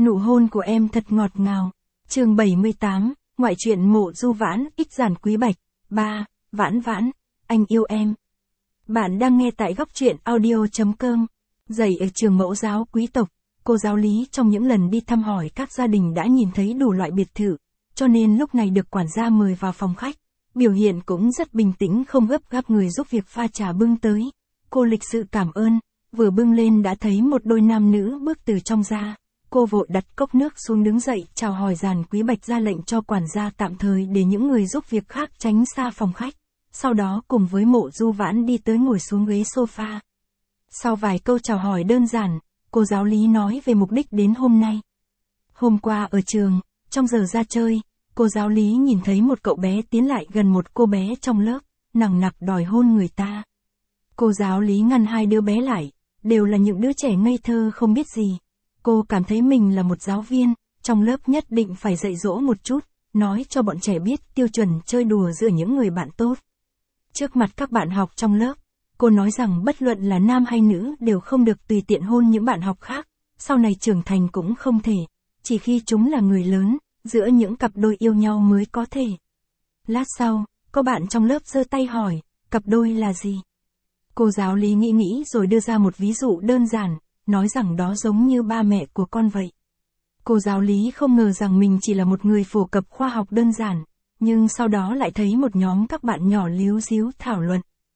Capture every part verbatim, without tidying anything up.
Nụ hôn của em thật ngọt ngào. Chương bảy mươi tám, ngoại truyện Mộ Du Vãn, ích Giản Quý Bạch. ba. Vãn Vãn, anh yêu em. Bạn đang nghe tại góc truyện audio chấm com. Dạy ở trường mẫu giáo quý tộc, cô giáo Lý trong những lần đi thăm hỏi các gia đình đã nhìn thấy đủ loại biệt thự, cho nên lúc này được quản gia mời vào phòng khách. Biểu hiện cũng rất bình tĩnh, không gấp gáp người giúp việc pha trà bưng tới. Cô lịch sự cảm ơn, vừa bưng lên đã thấy một đôi nam nữ bước từ trong ra. Cô vội đặt cốc nước xuống đứng dậy chào hỏi Giản Quý Bạch, ra lệnh cho quản gia tạm thời để những người giúp việc khác tránh xa phòng khách. Sau đó cùng với Mộ Du Vãn đi tới ngồi xuống ghế sofa. Sau vài câu chào hỏi đơn giản, cô giáo Lý nói về mục đích đến hôm nay. Hôm qua ở trường, trong giờ ra chơi, cô giáo Lý nhìn thấy một cậu bé tiến lại gần một cô bé trong lớp, nằng nặc đòi hôn người ta. Cô giáo Lý ngăn hai đứa bé lại, đều là những đứa trẻ ngây thơ không biết gì. Cô cảm thấy mình là một giáo viên, trong lớp nhất định phải dạy dỗ một chút, nói cho bọn trẻ biết tiêu chuẩn chơi đùa giữa những người bạn tốt. Trước mặt các bạn học trong lớp, cô nói rằng bất luận là nam hay nữ đều không được tùy tiện hôn những bạn học khác, sau này trưởng thành cũng không thể, chỉ khi chúng là người lớn, giữa những cặp đôi yêu nhau mới có thể. Lát sau, có bạn trong lớp giơ tay hỏi, cặp đôi là gì? Cô giáo Lý nghĩ nghĩ rồi đưa ra một ví dụ đơn giản, nói rằng đó giống như ba mẹ của con vậy. Cô giáo Lý không ngờ rằng mình chỉ là một người phổ cập khoa học đơn giản, nhưng sau đó lại thấy một nhóm các bạn nhỏ líu ríu thảo luận.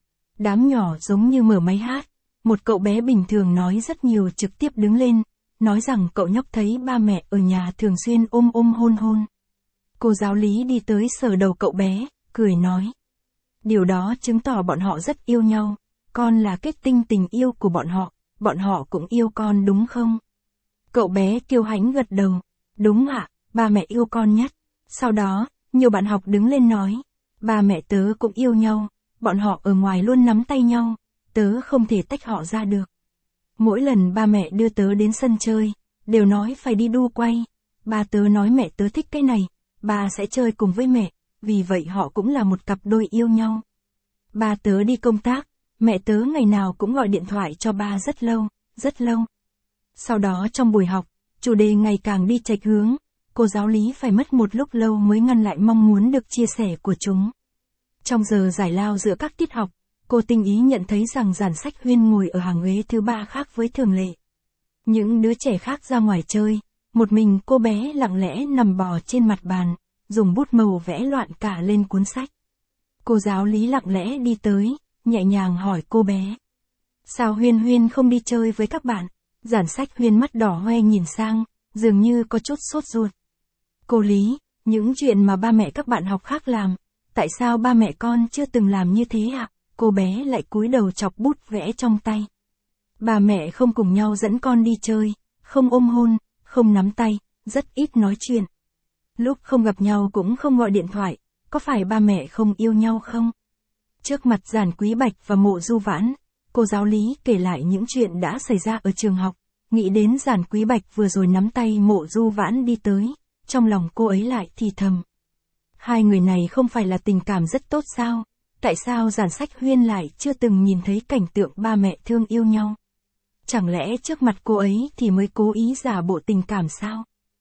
Đám nhỏ giống như mở máy hát, một cậu bé bình thường nói rất nhiều trực tiếp đứng lên, nói rằng cậu nhóc thấy ba mẹ ở nhà thường xuyên ôm ôm hôn hôn. Cô giáo Lý đi tới sờ đầu cậu bé, cười nói. Điều đó chứng tỏ bọn họ rất yêu nhau, con là kết tinh tình yêu của bọn họ, bọn họ cũng yêu con đúng không? Cậu bé kiêu hãnh gật đầu, đúng ạ, ba mẹ yêu con nhất. Sau đó, nhiều bạn học đứng lên nói, ba mẹ tớ cũng yêu nhau, bọn họ ở ngoài luôn nắm tay nhau, tớ không thể tách họ ra được. Mỗi lần ba mẹ đưa tớ đến sân chơi, đều nói phải đi đu quay, ba tớ nói mẹ tớ thích cái này, ba sẽ chơi cùng với mẹ, vì vậy họ cũng là một cặp đôi yêu nhau. Ba tớ đi công tác, mẹ tớ ngày nào cũng gọi điện thoại cho ba rất lâu, rất lâu. Sau đó trong buổi học, chủ đề ngày càng đi chệch hướng, cô giáo Lý phải mất một lúc lâu mới ngăn lại mong muốn được chia sẻ của chúng. Trong giờ giải lao giữa các tiết học, cô tinh ý nhận thấy rằng Giản Sách Huyên ngồi ở hàng ghế thứ ba khác với thường lệ. Những đứa trẻ khác ra ngoài chơi, một mình cô bé lặng lẽ nằm bò trên mặt bàn, dùng bút màu vẽ loạn cả lên cuốn sách. Cô giáo Lý lặng lẽ đi tới, nhẹ nhàng hỏi cô bé. Sao Huyên Huyên không đi chơi với các bạn? Giản Sách Huyên mắt đỏ hoe nhìn sang, dường như có chút sốt ruột. Cô Lý, những chuyện mà ba mẹ các bạn học khác làm, tại sao ba mẹ con chưa từng làm như thế ạ? À? Cô bé lại cúi đầu chọc bút vẽ trong tay. Ba mẹ không cùng nhau dẫn con đi chơi, không ôm hôn, không nắm tay, rất ít nói chuyện. Lúc không gặp nhau cũng không gọi điện thoại, có phải ba mẹ không yêu nhau không? Trước mặt Giản Quý Bạch và Mộ Du Vãn, cô giáo Lý kể lại những chuyện đã xảy ra ở trường học, nghĩ đến Giản Quý Bạch vừa rồi nắm tay Mộ Du Vãn đi tới, trong lòng cô ấy lại thì thầm. Hai người này không phải là tình cảm rất tốt sao? Tại sao Giản Sách Huyên lại chưa từng nhìn thấy cảnh tượng ba mẹ thương yêu nhau? Chẳng lẽ trước mặt cô ấy thì mới cố ý giả bộ tình cảm sao?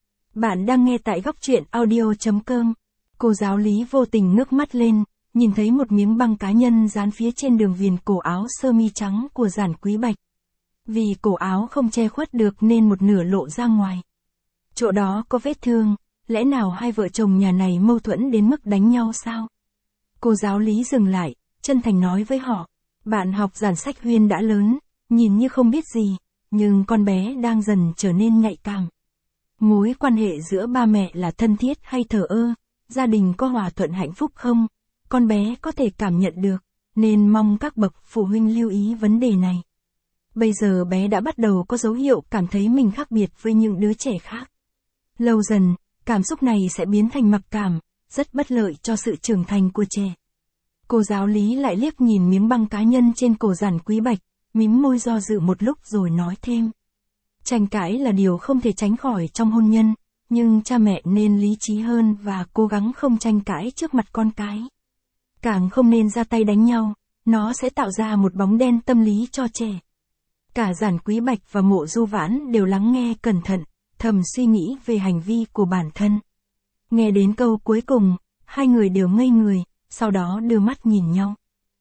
Bạn đang nghe tại góc truyện audio chấm com. Cô giáo Lý vô tình ngước mắt lên, nhìn thấy một miếng băng cá nhân dán phía trên đường viền cổ áo sơ mi trắng của Giản Quý Bạch. Vì cổ áo không che khuất được nên một nửa lộ ra ngoài. Chỗ đó có vết thương, lẽ nào hai vợ chồng nhà này mâu thuẫn đến mức đánh nhau sao? Cô giáo Lý dừng lại, chân thành nói với họ, bạn học Giản Sách Huyên đã lớn, nhìn như không biết gì, nhưng con bé đang dần trở nên nhạy cảm. Mối quan hệ giữa ba mẹ là thân thiết hay thờ ơ, gia đình có hòa thuận hạnh phúc không? Con bé có thể cảm nhận được, nên mong các bậc phụ huynh lưu ý vấn đề này. Bây giờ bé đã bắt đầu có dấu hiệu cảm thấy mình khác biệt với những đứa trẻ khác. Lâu dần, cảm xúc này sẽ biến thành mặc cảm, rất bất lợi cho sự trưởng thành của trẻ. Cô giáo Lý lại liếc nhìn miếng băng cá nhân trên cổ Giản Quý Bạch, mím môi do dự một lúc rồi nói thêm. Tranh cãi là điều không thể tránh khỏi trong hôn nhân, nhưng cha mẹ nên lý trí hơn và cố gắng không tranh cãi trước mặt con cái. Càng không nên ra tay đánh nhau, nó sẽ tạo ra một bóng đen tâm lý cho trẻ. Cả Giản Quý Bạch và Mộ Du Vãn đều lắng nghe cẩn thận, thậm thầm suy nghĩ về hành vi của bản thân. Nghe đến câu cuối cùng, hai người đều ngây người, sau đó đưa mắt nhìn nhau.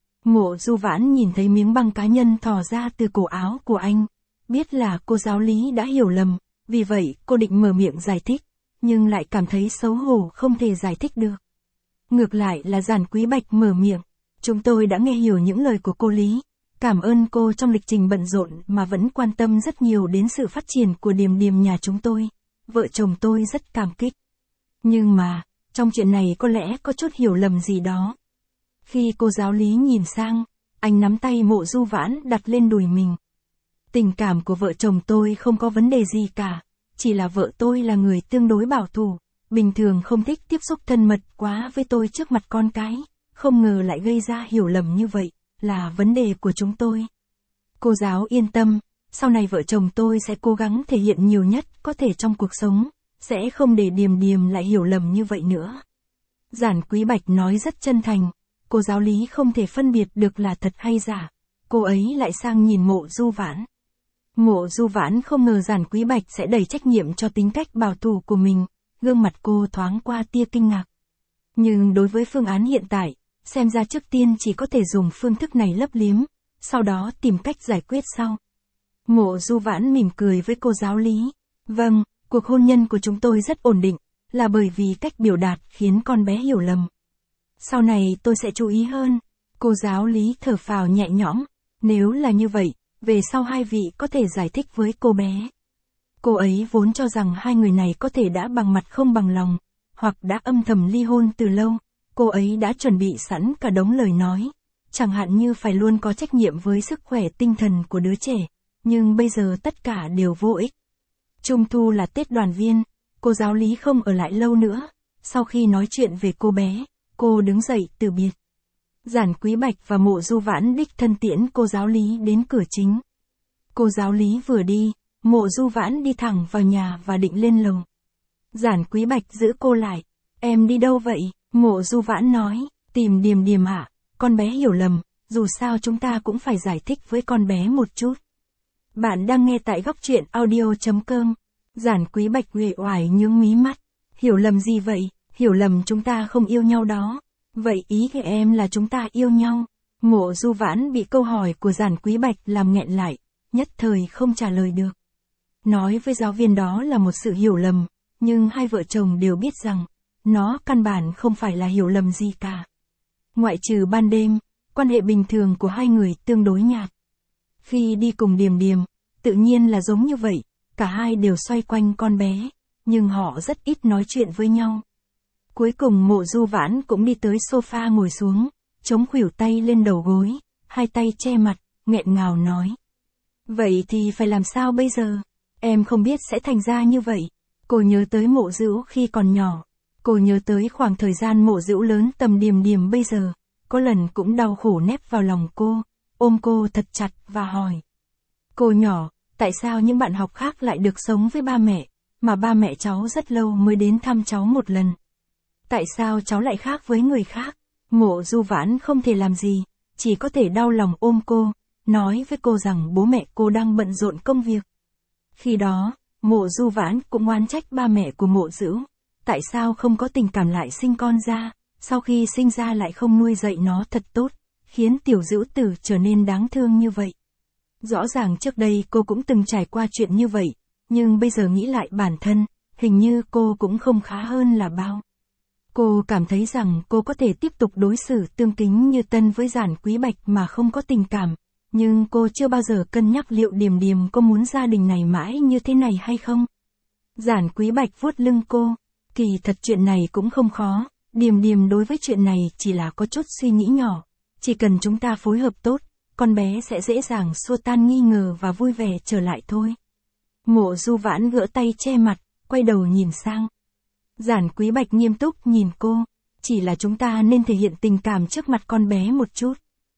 Mộ Du Vãn nhìn thấy miếng băng cá nhân thò ra từ cổ áo của anh. Biết là cô giáo lý đã hiểu lầm, vì vậy cô định mở miệng giải thích, nhưng lại cảm thấy xấu hổ không thể giải thích được. Ngược lại là Giản Quý Bạch mở miệng. Chúng tôi đã nghe hiểu những lời của cô Lý. Cảm ơn cô trong lịch trình bận rộn mà vẫn quan tâm rất nhiều đến sự phát triển của Điềm Điềm nhà chúng tôi. Vợ chồng tôi rất cảm kích. Nhưng mà, trong chuyện này có lẽ có chút hiểu lầm gì đó. Khi cô giáo lý nhìn sang, anh nắm tay Mộ Du Vãn đặt lên đùi mình. Tình cảm của vợ chồng tôi không có vấn đề gì cả, chỉ là vợ tôi là người tương đối bảo thủ, bình thường không thích tiếp xúc thân mật quá với tôi trước mặt con cái, không ngờ lại gây ra hiểu lầm như vậy, là vấn đề của chúng tôi. Cô giáo yên tâm, sau này vợ chồng tôi sẽ cố gắng thể hiện nhiều nhất có thể trong cuộc sống, sẽ không để Điềm Điềm lại hiểu lầm như vậy nữa. Giản Quý Bạch nói rất chân thành, cô giáo lý không thể phân biệt được là thật hay giả, cô ấy lại sang nhìn Mộ Du Vãn. Mộ Du Vãn không ngờ Giản Quý Bạch sẽ đẩy trách nhiệm cho tính cách bảo thủ của mình, gương mặt cô thoáng qua tia kinh ngạc. Nhưng đối với phương án hiện tại, xem ra trước tiên chỉ có thể dùng phương thức này lấp liếm, sau đó tìm cách giải quyết sau. Mộ Du Vãn mỉm cười với cô giáo lý. Vâng, cuộc hôn nhân của chúng tôi rất ổn định, là bởi vì cách biểu đạt khiến con bé hiểu lầm. Sau này tôi sẽ chú ý hơn. Cô giáo lý thở phào nhẹ nhõm. Nếu là như vậy, về sau hai vị có thể giải thích với cô bé. Cô ấy vốn cho rằng hai người này có thể đã bằng mặt không bằng lòng, hoặc đã âm thầm ly hôn từ lâu. Cô ấy đã chuẩn bị sẵn cả đống lời nói, chẳng hạn như phải luôn có trách nhiệm với sức khỏe tinh thần của đứa trẻ, nhưng bây giờ tất cả đều vô ích. Trung thu là Tết đoàn viên, cô giáo lý không ở lại lâu nữa, sau khi nói chuyện về cô bé, cô đứng dậy từ biệt. Giản Quý Bạch và Mộ Du Vãn đích thân tiễn cô giáo lý đến cửa chính. Cô giáo lý vừa đi, Mộ Du Vãn đi thẳng vào nhà và định lên lầu. Giản Quý Bạch giữ cô lại. Em đi đâu vậy? Mộ Du Vãn nói, tìm Điềm Điềm ạ, con bé hiểu lầm, dù sao chúng ta cũng phải giải thích với con bé một chút. Bạn đang nghe tại góc truyện audio chấm com. Giản Quý Bạch uể oải nhướng mí mắt. Hiểu lầm gì vậy? Hiểu lầm chúng ta không yêu nhau đó. Vậy ý của em là chúng ta yêu nhau. Mộ Du Vãn bị câu hỏi của Giản Quý Bạch làm nghẹn lại, nhất thời không trả lời được. Nói với giáo viên đó là một sự hiểu lầm, nhưng hai vợ chồng đều biết rằng, nó căn bản không phải là hiểu lầm gì cả. Ngoại trừ ban đêm, quan hệ bình thường của hai người tương đối nhạt. Khi đi cùng Điềm Điềm, tự nhiên là giống như vậy, cả hai đều xoay quanh con bé, nhưng họ rất ít nói chuyện với nhau. Cuối cùng Mộ Du Vãn cũng đi tới sofa ngồi xuống, chống khuỷu tay lên đầu gối, hai tay che mặt, nghẹn ngào nói. Vậy thì phải làm sao bây giờ? Em không biết sẽ thành ra như vậy. Cô nhớ tới Mộ Dữu khi còn nhỏ. Cô nhớ tới khoảng thời gian Mộ Dữu lớn tầm Điềm Điềm bây giờ. Có lần cũng đau khổ nép vào lòng cô, ôm cô thật chặt và hỏi. Cô nhỏ, tại sao những bạn học khác lại được sống với ba mẹ, mà ba mẹ cháu rất lâu mới đến thăm cháu một lần? Tại sao cháu lại khác với người khác? Mộ Du Vãn không thể làm gì, chỉ có thể đau lòng ôm cô, nói với cô rằng bố mẹ cô đang bận rộn công việc. Khi đó, Mộ Du Vãn cũng oán trách ba mẹ của Mộ Dữu, tại sao không có tình cảm lại sinh con ra, sau khi sinh ra lại không nuôi dạy nó thật tốt, khiến tiểu Dữu Tử trở nên đáng thương như vậy. Rõ ràng trước đây cô cũng từng trải qua chuyện như vậy, nhưng bây giờ nghĩ lại bản thân, hình như cô cũng không khá hơn là bao. Cô cảm thấy rằng cô có thể tiếp tục đối xử tương kính như tân với Giản Quý Bạch mà không có tình cảm, nhưng cô chưa bao giờ cân nhắc liệu Điềm Điềm có muốn gia đình này mãi như thế này hay không. Giản Quý Bạch vuốt lưng cô, kỳ thật chuyện này cũng không khó, Điềm Điềm đối với chuyện này chỉ là có chút suy nghĩ nhỏ, chỉ cần chúng ta phối hợp tốt, con bé sẽ dễ dàng xua tan nghi ngờ và vui vẻ trở lại thôi. Mộ Du Vãn gỡ tay che mặt, quay đầu nhìn sang. Giản Quý Bạch nghiêm túc nhìn cô, chỉ là chúng ta nên thể hiện tình cảm trước mặt con bé một chút.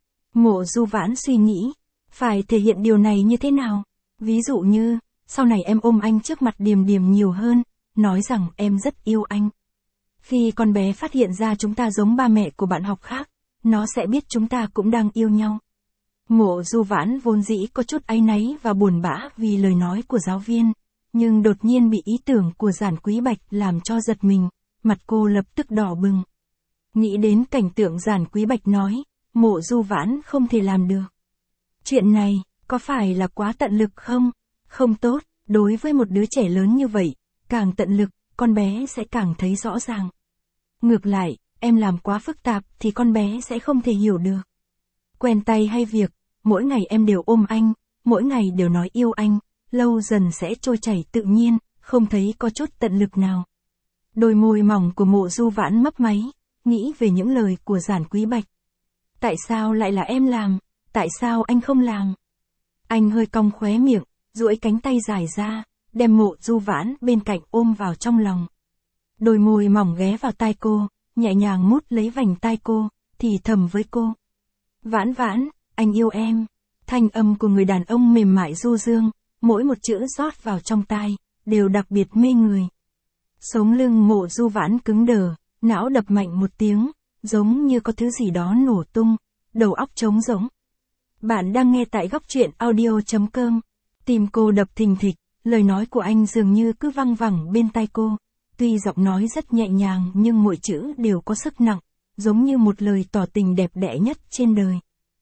Mộ Du Vãn suy nghĩ, phải thể hiện điều này như thế nào? Ví dụ như, sau này em ôm anh trước mặt Điềm Điềm nhiều hơn, nói rằng em rất yêu anh. Khi con bé phát hiện ra chúng ta giống ba mẹ của bạn học khác, nó sẽ biết chúng ta cũng đang yêu nhau. Mộ Du Vãn vốn dĩ có chút áy náy và buồn bã vì lời nói của giáo viên, Nhưng đột nhiên bị ý tưởng của Giản Quý Bạch làm cho giật mình, mặt cô lập tức đỏ bừng. Nghĩ đến cảnh tượng Giản Quý Bạch nói, Mộ Du Vãn không thể làm được. Chuyện này, có phải là quá tận lực không? Không tốt, đối với một đứa trẻ lớn như vậy, càng tận lực, con bé sẽ càng thấy rõ ràng. Ngược lại, em làm quá phức tạp thì con bé sẽ không thể hiểu được. Quen tay hay việc, mỗi ngày em đều ôm anh, mỗi ngày đều nói yêu anh, lâu dần sẽ trôi chảy tự nhiên, không thấy có chút tận lực nào. Đôi môi mỏng của Mộ Du Vãn mấp máy, nghĩ về những lời của Giản Quý Bạch. Tại sao lại là em làm? Tại sao anh không làm? Anh hơi cong khóe miệng, duỗi cánh tay dài ra, đem Mộ Du Vãn bên cạnh ôm vào trong lòng. Đôi môi mỏng ghé vào tai cô, nhẹ nhàng mút lấy vành tai cô, thì thầm với cô. Vãn Vãn, anh yêu em. Thanh âm của người đàn ông mềm mại du dương, mỗi một chữ rót vào trong tai, đều đặc biệt mê người. Sống lưng Mộ Du Vãn cứng đờ, não đập mạnh một tiếng, giống như có thứ gì đó nổ tung, đầu óc trống rỗng. Bạn đang nghe tại góc truyện audio chấm com. Tim cô đập thình thịch, lời nói của anh dường như cứ văng vẳng bên tai cô. Tuy giọng nói rất nhẹ nhàng nhưng mỗi chữ đều có sức nặng, giống như một lời tỏ tình đẹp đẽ nhất trên đời.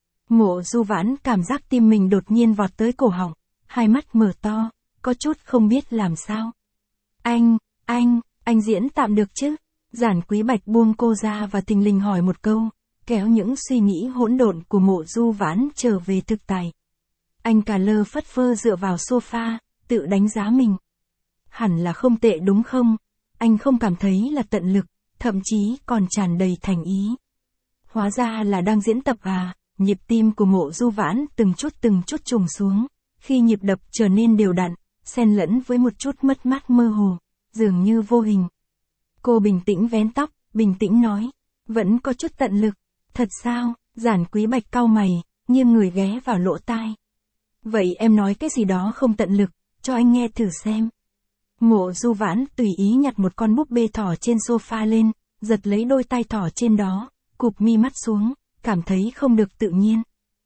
Mộ Du Vãn cảm giác tim mình đột nhiên vọt tới cổ họng, hai mắt mở to, có chút không biết làm sao. Anh, anh, anh diễn tạm được chứ? Giản Quý Bạch buông cô ra và thình lình hỏi một câu, kéo những suy nghĩ hỗn độn của Mộ Du Vãn trở về thực tại. Anh cả lơ phất phơ dựa vào sofa, tự đánh giá mình. Hẳn là không tệ đúng không? Anh không cảm thấy là tận lực, thậm chí còn tràn đầy thành ý. Hóa ra là đang diễn tập à? Nhịp tim của Mộ Du Vãn từng chút từng chút trùng xuống, khi nhịp đập trở nên đều đặn, xen lẫn với một chút mất mát mơ hồ, dường như vô hình. Cô bình tĩnh vén tóc, bình tĩnh nói, vẫn có chút tận lực. Thật sao? Giản Quý Bạch cau mày, nghiêng người ghé vào lỗ tai. Vậy em nói cái gì đó không tận lực, cho anh nghe thử xem. Mộ Du Vãn tùy ý nhặt một con búp bê thỏ trên sofa lên, giật lấy đôi tai thỏ trên đó, cụp mi mắt xuống, cảm thấy không được tự nhiên.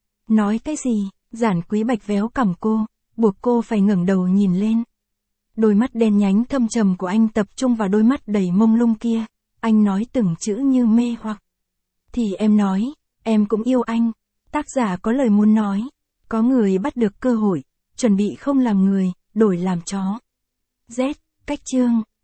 Nói cái gì? Giản Quý Bạch véo cằm cô, buộc cô phải ngẩng đầu nhìn lên. Đôi mắt đen nhánh thâm trầm của anh tập trung vào đôi mắt đầy mông lung kia, anh nói từng chữ như mê hoặc. Thì em nói, em cũng yêu anh. Tác giả có lời muốn nói, có người bắt được cơ hội, chuẩn bị không làm người, đổi làm chó. Z, cách chương.